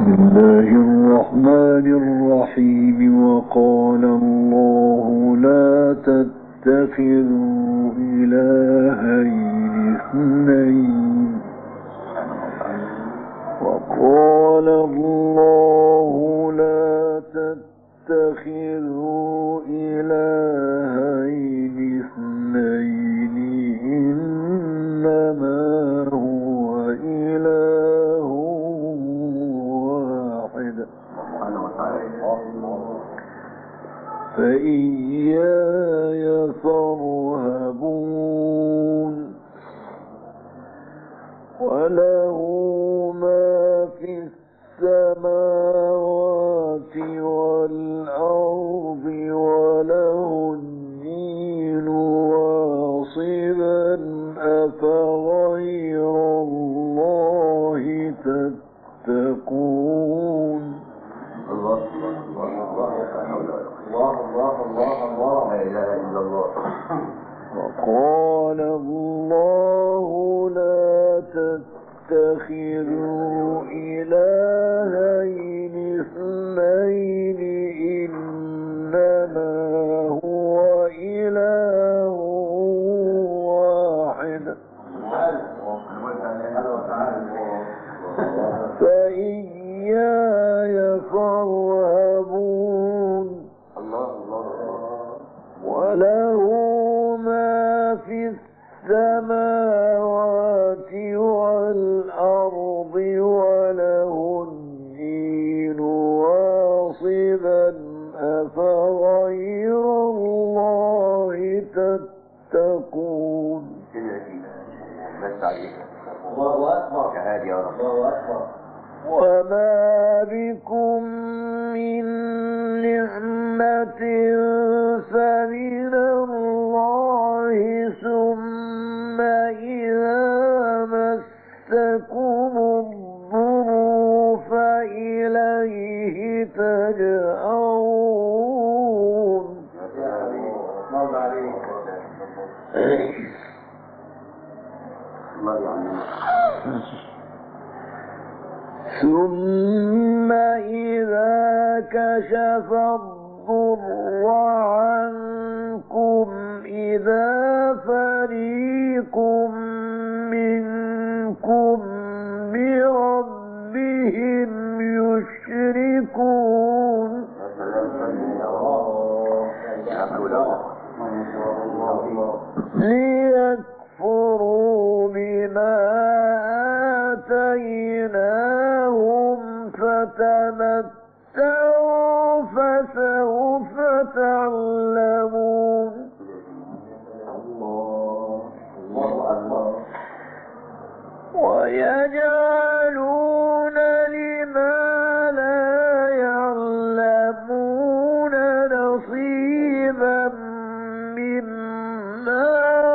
الله الرحمن الرحيم. وقال الله لا تتخذوا إلهين اثنين. وقال الله لا تتخذوا إلهين اثنين إنما هو إله واحد فإياي فارهبون. وله ما في السماوات والأرض وله الدين واصبا أفغير الله تتقون. الله الله الله الله الله لا إله إلا الله. وقال الله لا تتخذوا إلهين اثنين إنما هو إله واحد فإياي فارهبون. وله ما في السماوات والأرض وله الدين واصبا أفغير الله تتقون. الله أكبر كهادي يا رب. الله أكبر. وما بكم من نعمة فمن الله ثم إذا مسكم الضر فإليه تجأرون. ثم إذا كشف الضر عنكم إذا فريق منكم بربهم يشركون. ليكفروا بما آتيناهم فتمتعوا فسوف تعلمون. ويجعلون لما لا يعلمون نصيبا مما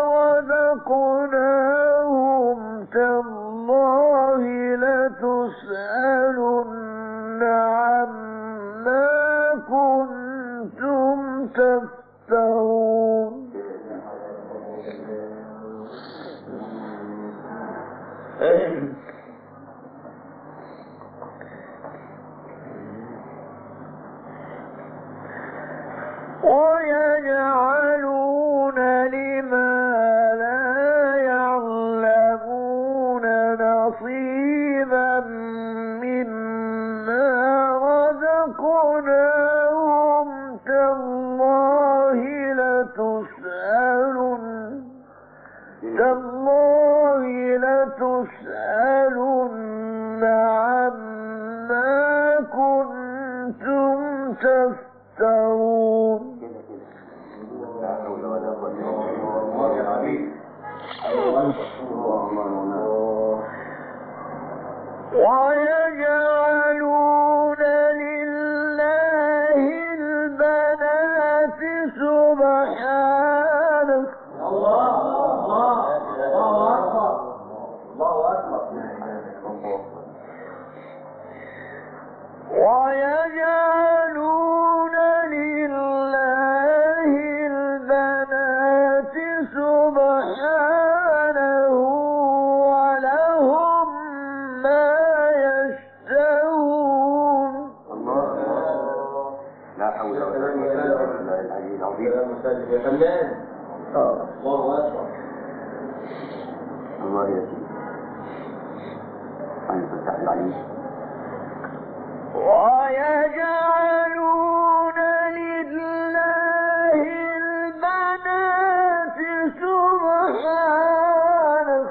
رزقناهم تالله لتسألن عما كنتم تفترون. ويجعلون لما لا يعلمون نصيبا مما رزقناهم تالله لتسألن عما كنتم تفترون. ويجعلون لله البنات سبحانه. الله أكبر. ويجعلون لله البنات سبحانه ولهم ما يشتهون. الله يسلمك. أنت فتح العليم. ويجعلون لله البنات سبحانه.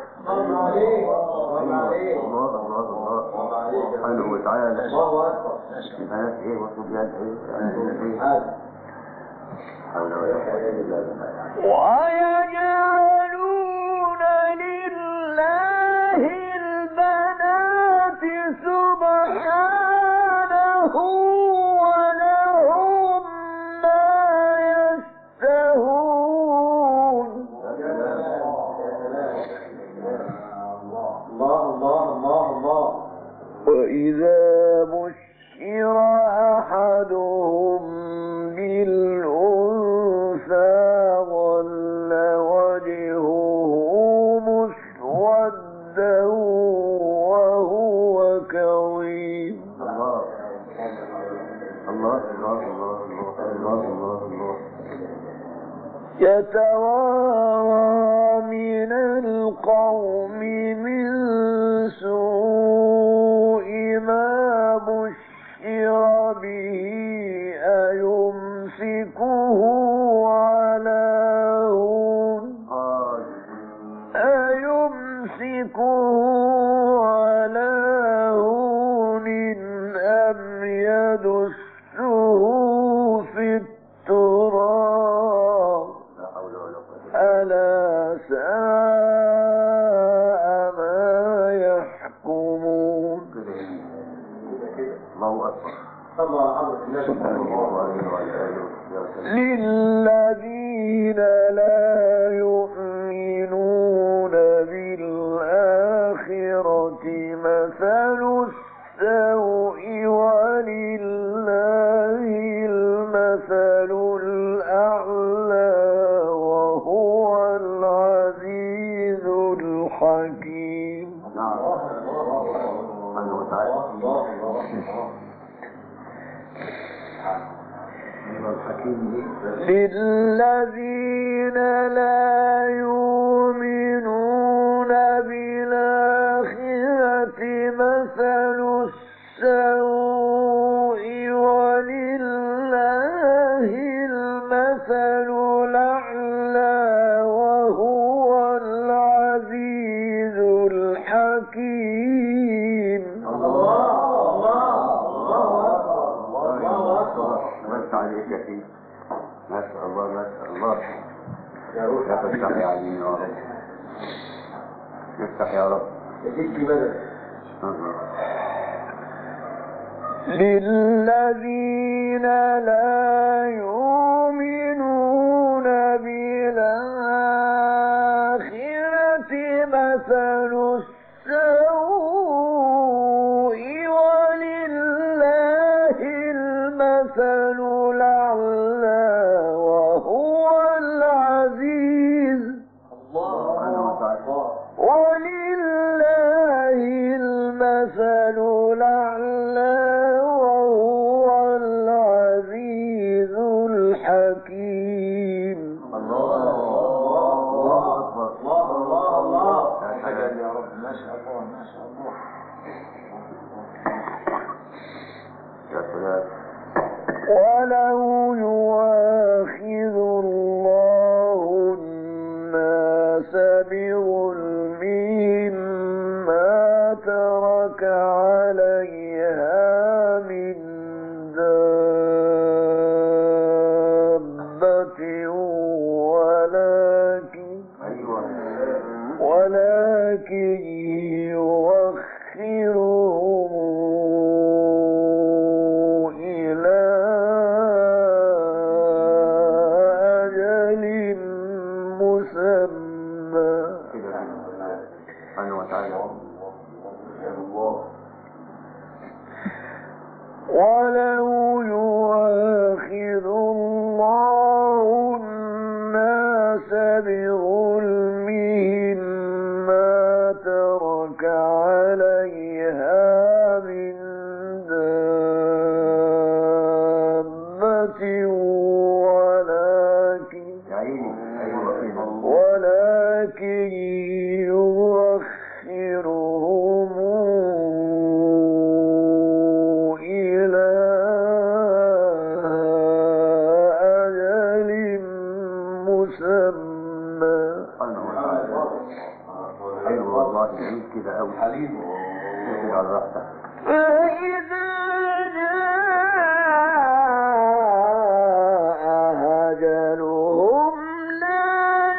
سبحانه وتعالى. الله أكبر. البنات إيه والصبيان إيه؟ حول ولا قوة إلا بالله. ويجعلون لله البنات سبحانه ولهم ما يشتهون. الله. وإذا بشر أحدهم بالأنثى ظل وجهه مسودا وهو كظيم. الله. يتوارى من القوم من سوء ما بشر به أيمسكه على هون أم يدسه في التراب ألا ساء ما يحكمون. الله أكبر. للذين لا يؤمنون بالآخرة مثل السوء ولله المثل الأعلى وهو العزيز الحكيم. للذين لا يؤمنون بالآخرة مثل السوء ولله المثل الأعلى وهو العزيز الحكيم. عليك فيه. ما شاء الله يا فتح يا عليم يا رب. افتح يا رب. للذين لا يؤمنون بالآخرة مثل السوء ولله المثل الأعلى وهو العزيز. ولله المثل الأعلى وهو العزيز الحكيم. الله يا رب. ما شاء الله. يا سلام. ولو يؤاخذ الله الناس بظلمهم ما ترك عليها من دابة ولكن يؤخرهم إلى أجل مسمى. ولو يؤاخذ الله الناس بظلمهم ما ترك عليها من دابة ولكن يغرق حلو والله، جميل كده قوي. حليم كده على راحتك. فإذا جاء أجلهم لا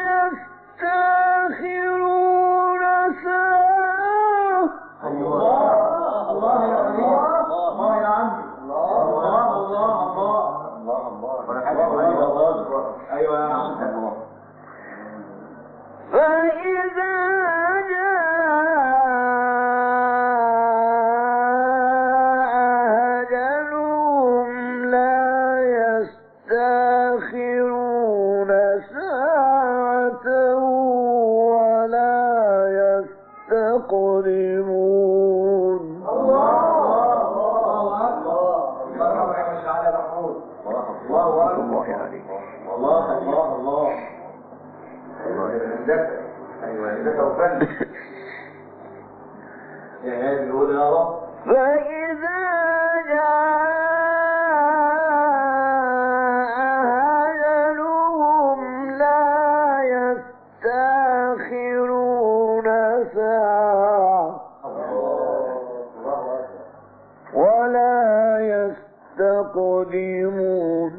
يستأخرون ساعة. الله يا حبيبي، الله يا عمي، الله الله الله الله. ايوه يا عم. فإذا جاء أجلهم لا يستأخرون ساعة ولا يستقدمون. الله اكبر. الله على محمود. الله اكبر. الله عليك. الله الله الله. ايوه ده توفيق. يا بيقول يا رب. فإذا جاء أجلهم لا يستأخرون ساعة ولا يستقدمون.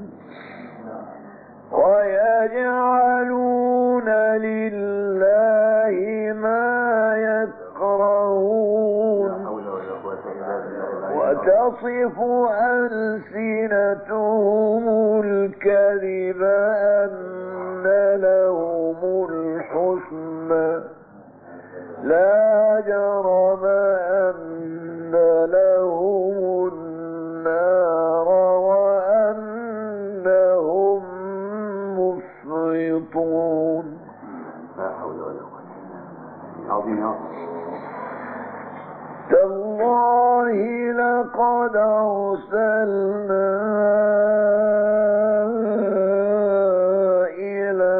ويجعلون لله ما يكرهون وتصف ألسنتهم الكذب أن لهم الحسنى لا جرم أن لهم النار وأنهم مفرطون. لا حول ولا قوة عظيم يا رب. تالله لقد أرسلنا إلى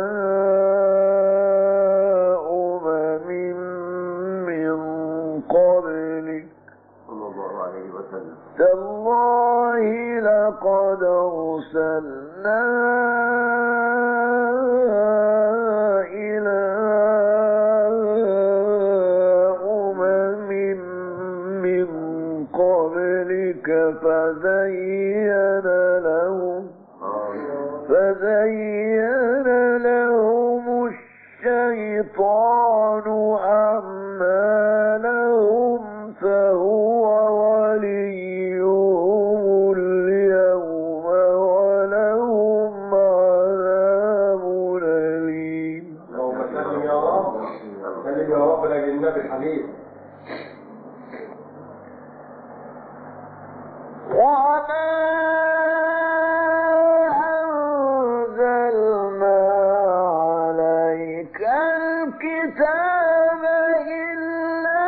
أمم من قبلك صلى الله عليه وسلم. تالله لقد أرسلنا إلى أمم من قبلك فزين لهم الشيطان أعمالهم فهو وليهم اليوم ولهم عذاب أليم. اللهم سلم يا رب، سلم يا رب لاجل النبي الحبيب. وما أنزلنا عليك الكتاب إلا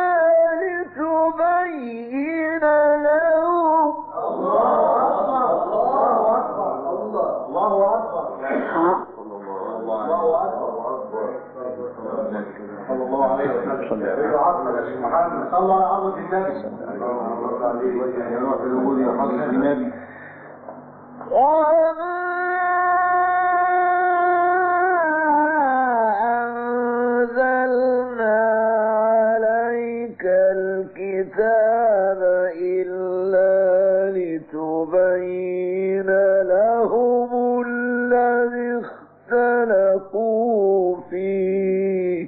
لتبين لهم. الله أكبر. الله أكبر. الله أكبر. صلى الله عليه وسلم. صلى على عظمة النبي. يا روح الوجود يا حضرة النبي. وما أنزلنا عليك الكتاب إلا لتبين لهم الذي اختلفوا فيه.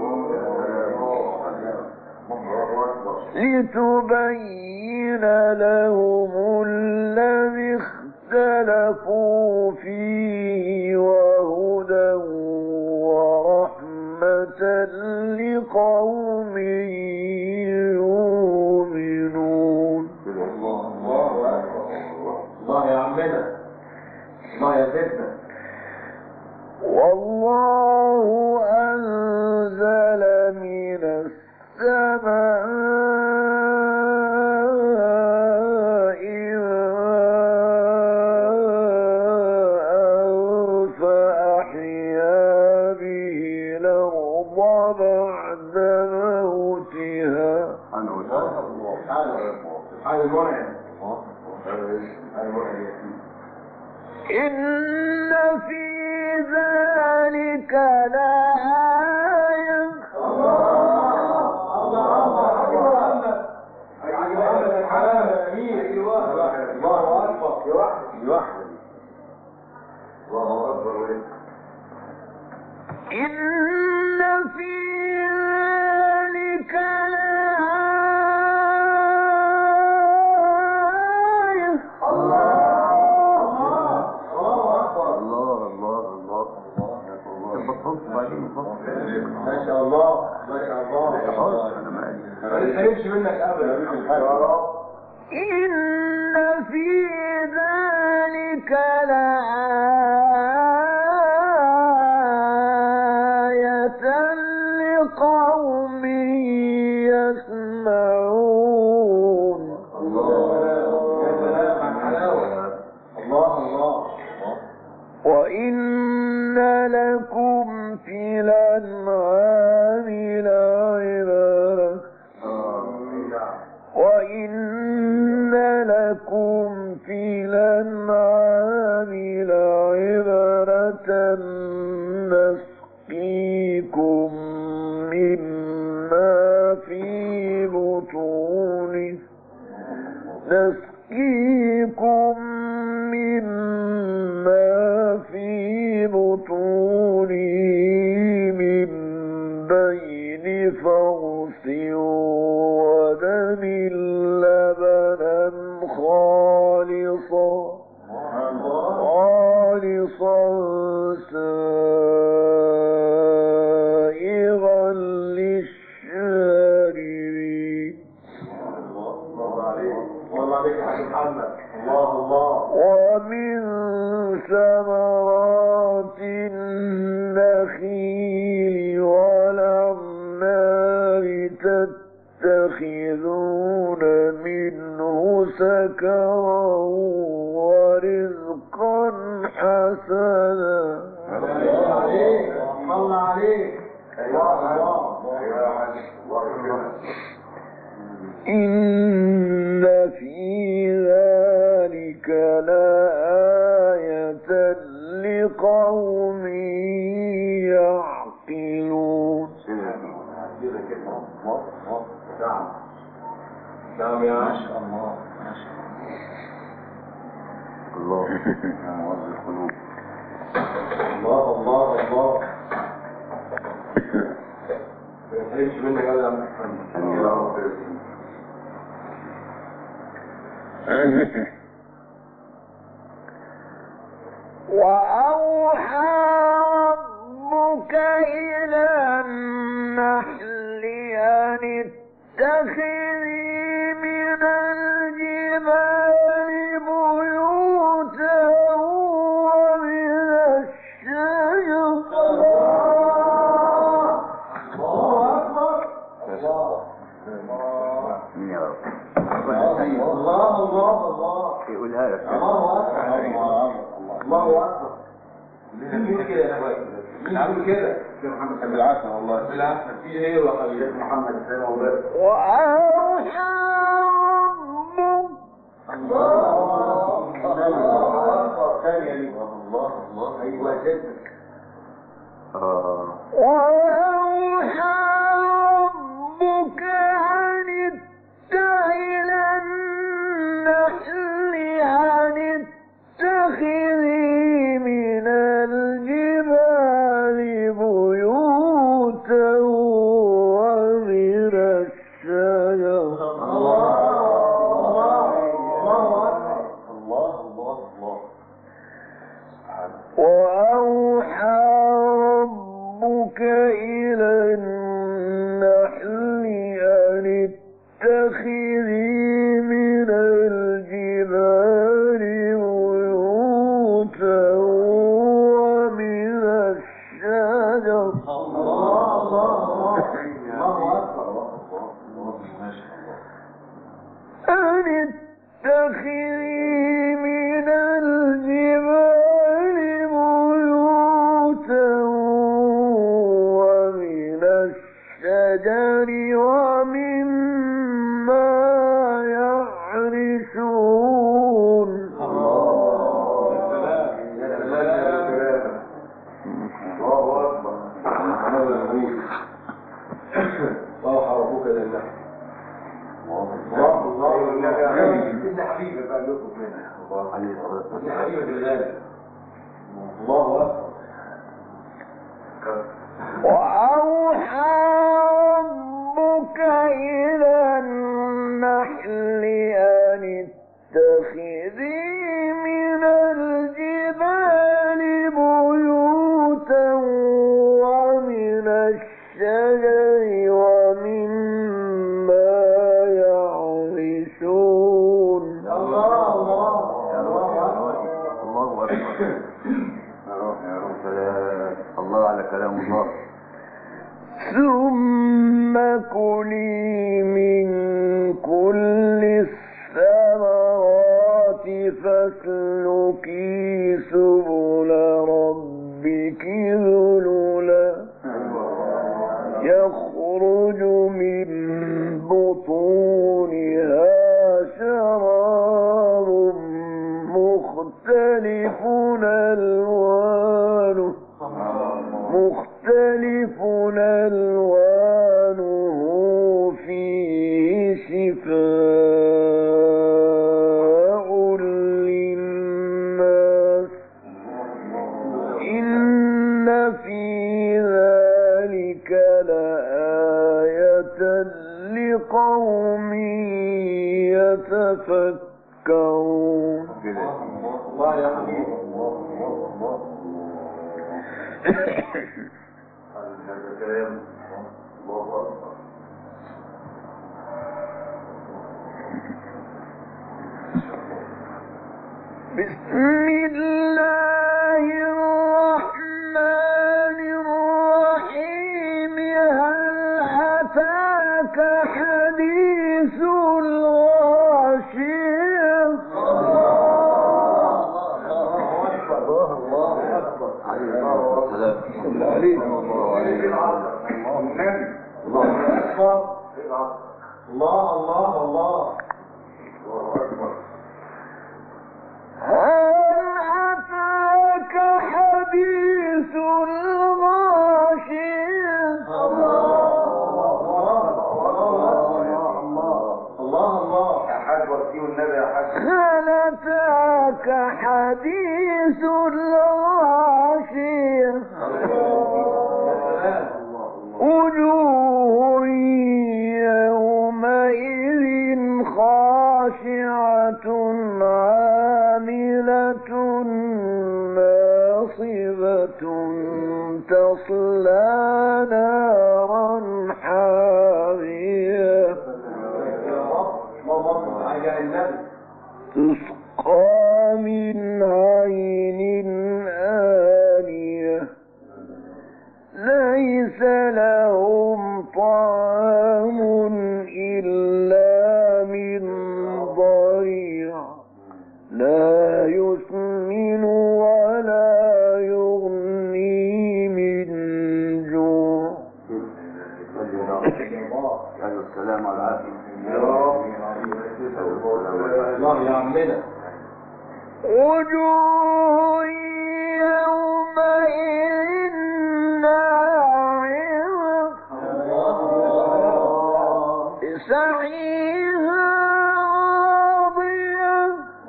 لتبين لهم الذي اختلفوا فيه وهدى ورحمة لقوم يؤمنون. الله يا عمنا، الله يا سيدنا. والله أنزل من السماء فأحيا به الأرض بعد موتها. سبحان المنعم. إن في ذلك لآية. يتحرمش منك ابدا يا رب. إن في ذلك لآية لقوم يسمعون. وإن لكم في الأنعام لعبرة وإن لكم في الأنعام لعبرة نسقيكم مما في بطونه من بين فرث ودم لبنا خالصا سائغا للشاربين. ومن ثمرات النخيل والأعناب تتخذون منه سكرا ورزقا حسنا. إن في ذلك لآية لقوم يعقلون. نعم يا ما شاء الله. الله يا معز القلوب. الله الله الله. ما يتحرمش منك ابدا يا محمد. يا رب. وأوحى ربك إلى النحل أن اتخذي من الجبال بيوتا ومن الشجر. الله الله الله. يقولها لك. الله أكبر. الله أكبر. مين بيقول كده يا اخوان؟ مين بيقول كده؟ شيخ محمد بالعافية والله. بالعافية. في ايه يا حبيبي؟ شيخ محمد السلام عليكم. وأوحى ربك. الله ثانية لي. الله الله. أيوة جدك. وأوحى ربك أن اتخذ النحل أن اتخذي من الجبال بيوتا ومن الشجر. وأوحى ربك إلى النحل أن اتخذي من الجبال بيوتا ومن الشجر. أن اتخذي من الجبال بيوتا ومن الشجر ومما يعرشون. الله حرفوك لله. الله الله إن حبيبك بقى يطلب منك. الله عليه الصلاة والسلام. إن حبيبك الغالي. الله أكبر. وأوحى ربك إلى النحل أن اتخذي من الجبال بيوتا ومن الشجر ومما فكلي من كل الثمرات فاسلكي سبل ربك ذللا يخرج من بطونها شراب مختلف ألوانه فيه شفاء للناس إن في ذلك لآية لقوم يتفكرون. الله يا حبيبي بسم الله الرحمن الرحيم هل أتاك حديث الغاشية هل أتاك حديث الغاشية هل أتاك حديث الغاشية وجوه يومئذ خاشعة عاملة ناصبة تصلى نارا حامية تسقى من عين آنية ليس لهم طعام إلا من ضريع لا يسمن ولا يغني من جوع. السلام عليكم الله يا عمنا. وجوه يومئذ ناعمة لسعيها راضية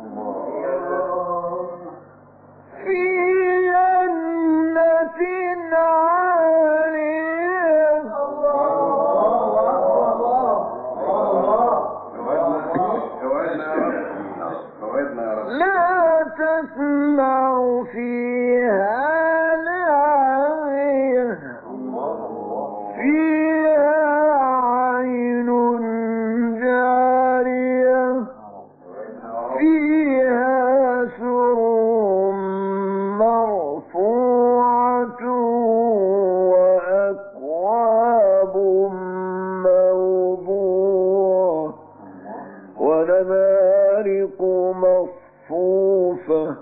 في جنة عالية لا تسمع فيها لاغية فيها عين جارية فيها سرر مرفوعة وأكواب موضوعة ونمارق مصفوفة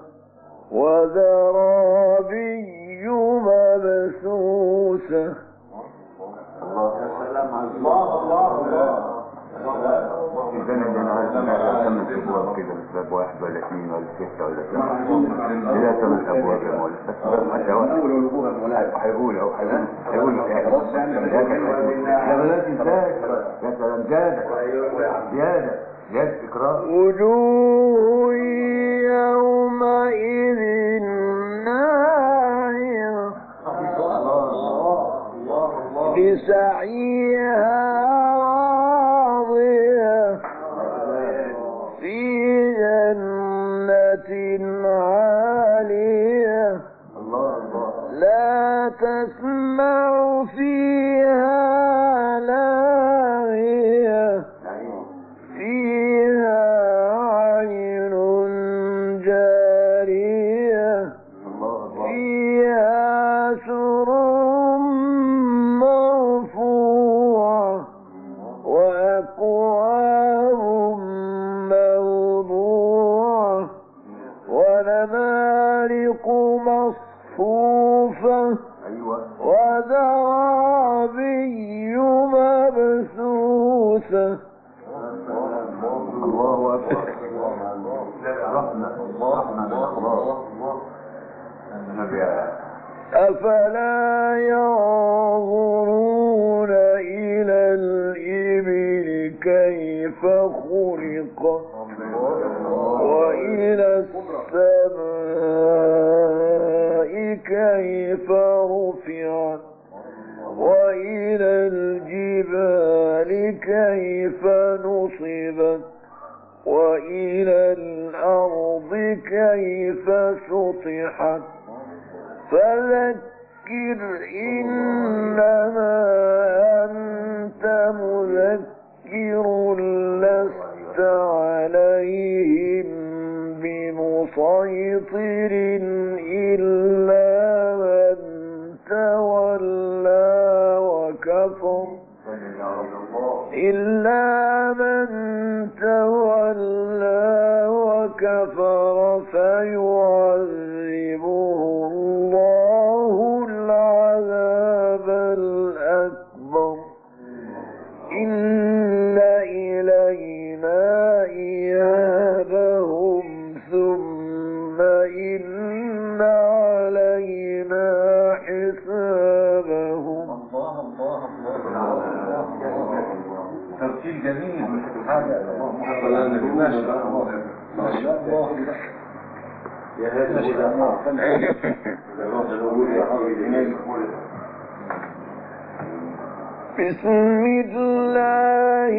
وزرابي مبثوثة. إذا أنا عارف أن أسمى الأبواب كده باب واحد ولا اثنين ولا ستة ولا سبعة إذا سمى الأبواب يا مولانا بس هيقول يا بلاد إزاي يا سلام زيادة إكرام. وجوه يومئذ ناعمة لسعيها راضية في جنة عالية لا تسمع فيها لاغية فيها عين جارية فيها سرر مرفوعة موسى الله أكبر. رحمة أفلا ينظرون إلى الإبل كيف خلقت وإلى السماء كيف رفعت وإلى الجبال كيف نصبت وإلى الأرض كيف سطحت فذكر إنما أنت مذكر لست عليهم بمسيطر إلا من تولى وكفر فيعذبه الله العذاب الأكبر إن إلينا إيابهم ثم إن علينا حسابهم. ترتيب جميل مش حاجة. يا هذا بسم الله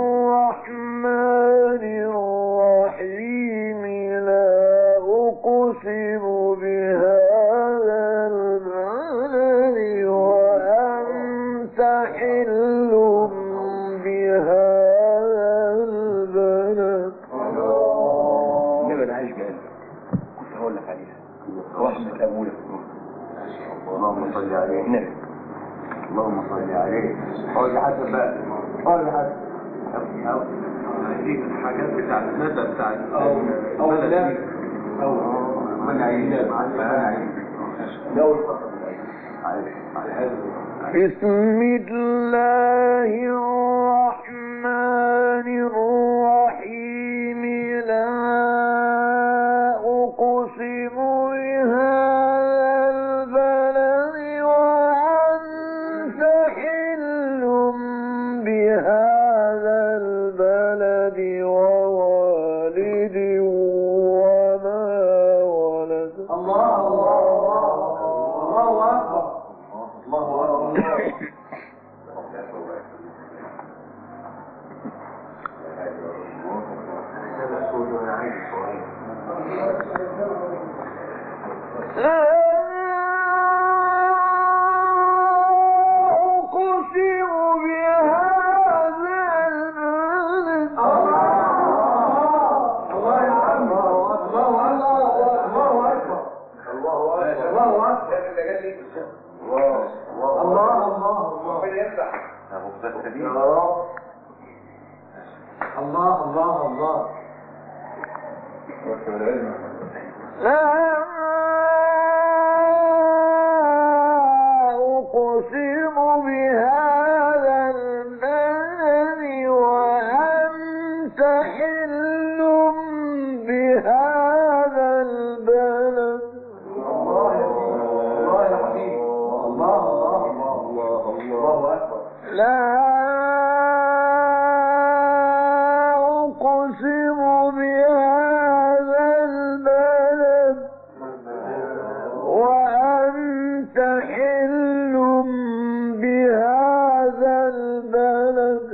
الرحمن الرحيم لا أقسم بهذا البلد وأنت حل بهذا البلد. نبدأ عايش بقلبك كنت هقول لك عليها رحمة أبويا. اللهم صل عليه. نبي اللهم صل عليه. قول لحسن بقى قول لحسن هذه الحاجات بتاعت الندى بتاعت أو لا أو من عينات بسم الله الرحمن الرحيم لا أقسم بهذا البلد وأنت حل بهذا البلد ووالد وما ولد. الله أكبر. الله أكبر. لا أقسم بهذا البلد. الله أكبر. الله أكبر. الله لا أقسم بهذا البلد وأنت حل بهذا البلد. الله يا حبيبي. الله أكبر. لا أقسم بهذا البلد وأنت حل بهذا البلد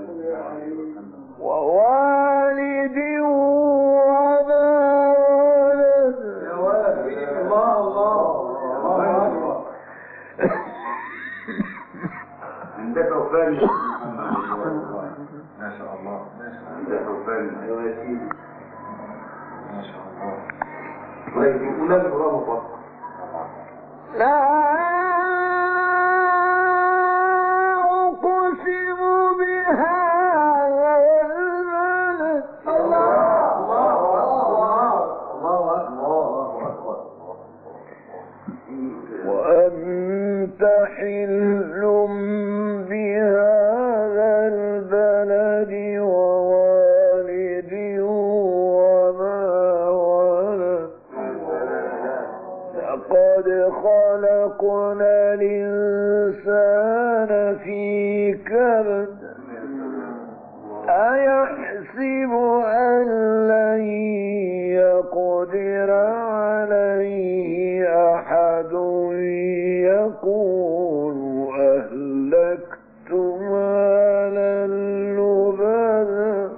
ووالد وما ولد. يا ولد. الله أكبر. عندك وفان ما شاء الله. عندك وفان أيوة يا سيدي. ما شاء الله. طيب ونبي برافو فضل. لا أقسم بهذا البلد. الله أكبر. وأنت حل بهذا البلد والبلد ووالد وما ولد لقد خلقنا الإنسان في كبد أيحسب أن لن يقدر عليه أحد يقول أهلكت مالا لبدا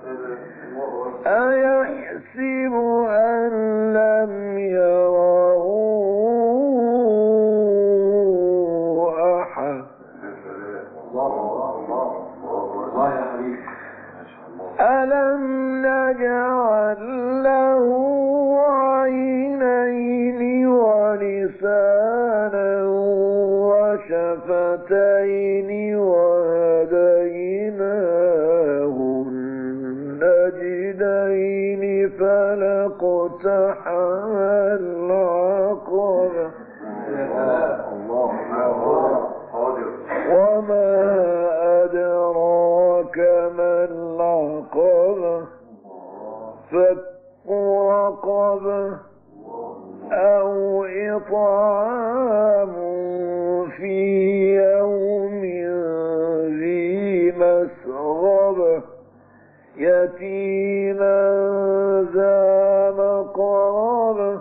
أيحسب أن لم يره أحد ألم نجعل له عينين ولسانا وشفتين وهديناه النجدين فلاقتحم العقبة وما أدراك ما العقبة فك رقبة أو إطعام في يوم ذي مسغبة يتيما ذا مقربة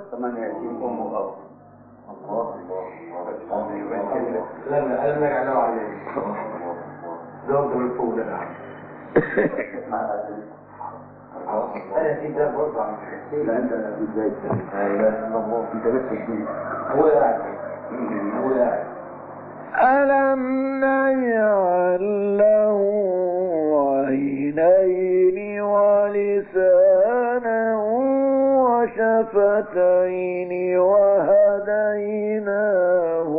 ألم نجعل له عليه ضرب الفول أنا في ده برضه عن لا أنت إزاي أنت لسه جديد هو قاعد ألم نجعل له عينين ولسانا وشفتين وهديناه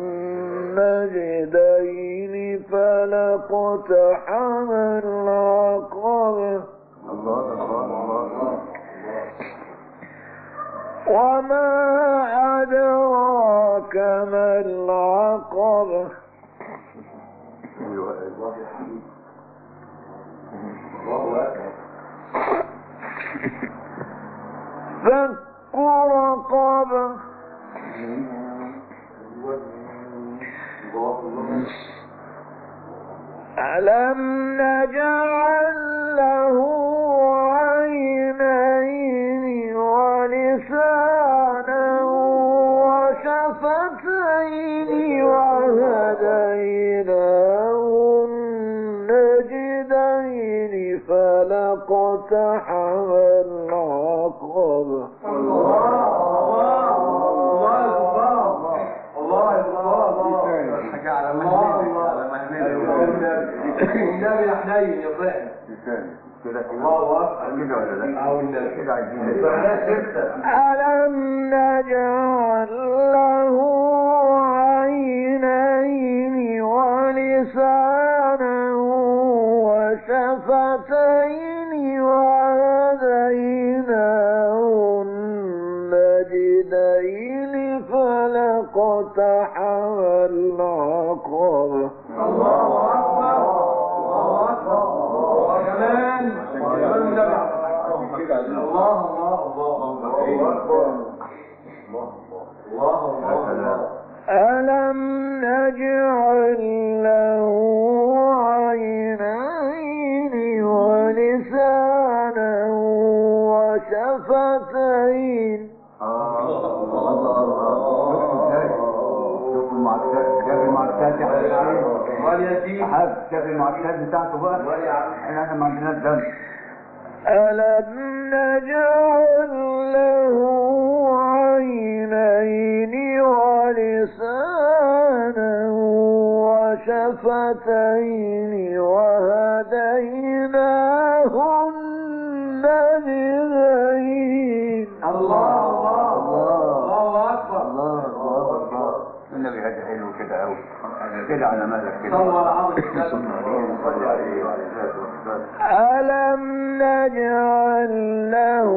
النجدين فلاقتحم العقبة وما أدراك ما العقبة فك رقبة ألم نجعل له عينين ولسانا وشفتين وهديناه النجدين فلاقتحم العقبة النبي حنين يا فهد الله أكبر كده ولا لا؟ كده عايزين ألم نجعل له عينين ولسانا وشفتين وهديناه النجدين فلاقتحم العقبة الله أكبر كمان ألم نجعل له عينين ولسانا وشفتين شاف المعسكرات بتاعته بقى احنا ما عندناش دم ألم نجعل له عينين ولسانا وشفتين وهديناه النجدين الله أكبر النبي هذا حلو كده قوي كده على مالك كده صلى عليه وعلى اله ألم نجعل له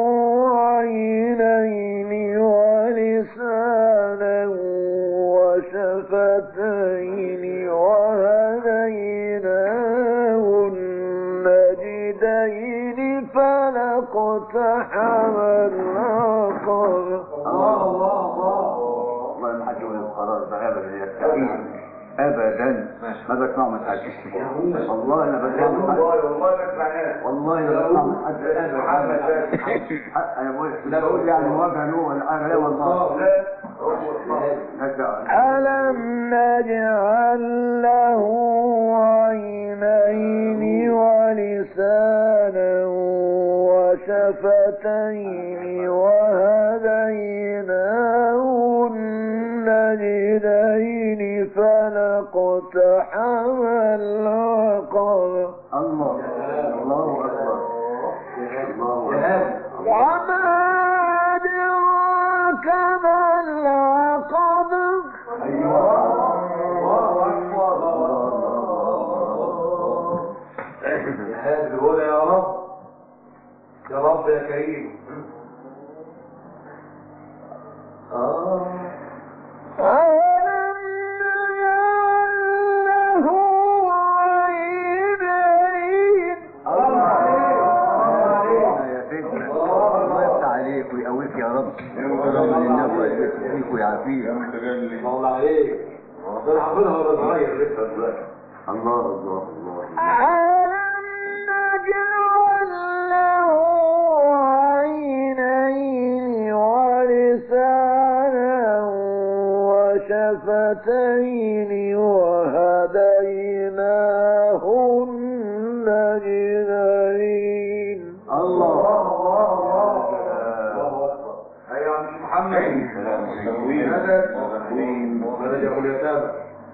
عينين ولسانا وشفتين وهديناه النجدين فلاقتحم العقبة. الله الله الله. والله ما حد يقول القرار ده ابدا يستحيل ابدا. ما بسمعه من حد. والله انا بسمعه من حد. والله انا بسمعه من حد ابدا. حق يا ابوي لا تقول لي يعني مواجهه له ولا حاجه. لا والله. ألم نجعل له عينين ولسانا وشفتين وهديناه النجدين فلاقتحم العقبة. الله الله اكبر. الله اكبر. وما أدراك ما العقبة. ايوه الله اكبر. هذا الهدى يا رب يا رب يا كريم. ألم نجعل له عينين. يا سيدنا الله يفتح عليك ويقويك يا رب. يا رب للناس ويفتح ويعافيك. الله عليك. ده انا حافظها وانا صغير لسه دلوقتي. الله الله الله. ألم نجعل له عينين ولسانا وشفتين وهديناه النجدين. الله ايوه يا مش محمد. مدد يا ابو اليتامى.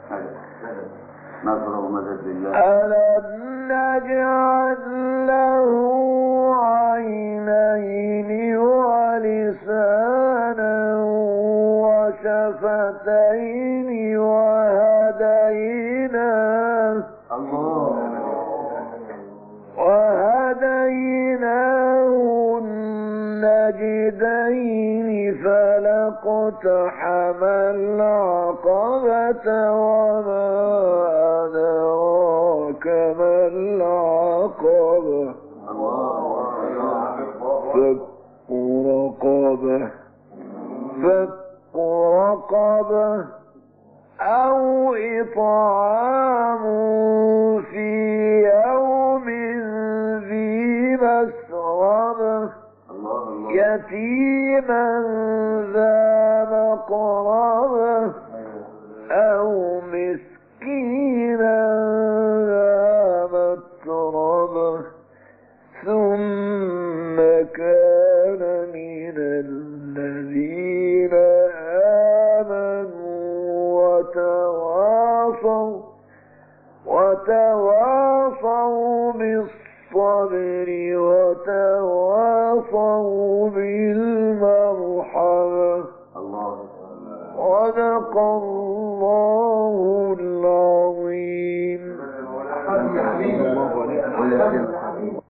نظر ومدد بالله. ألم نجعل له عينين ولسانا وشفتين وهديناه النجدين فلاقتحم العقبة. وما أدراك ما العقبة. فك رقبة أو إطعام في يوم ذي مسغبة يتيما ذا مقربة أو مسكينا ذا متربة ثم كان من الذين آمنوا وتواصوا بالصبر وتواصوا بالمرحمة. صدق الله العظيم.